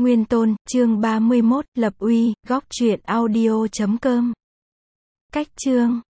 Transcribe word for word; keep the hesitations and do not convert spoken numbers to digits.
Nguyên Tôn, chương ba mươi mốt, lập uy, góc truyện audio chấm com. Cách chương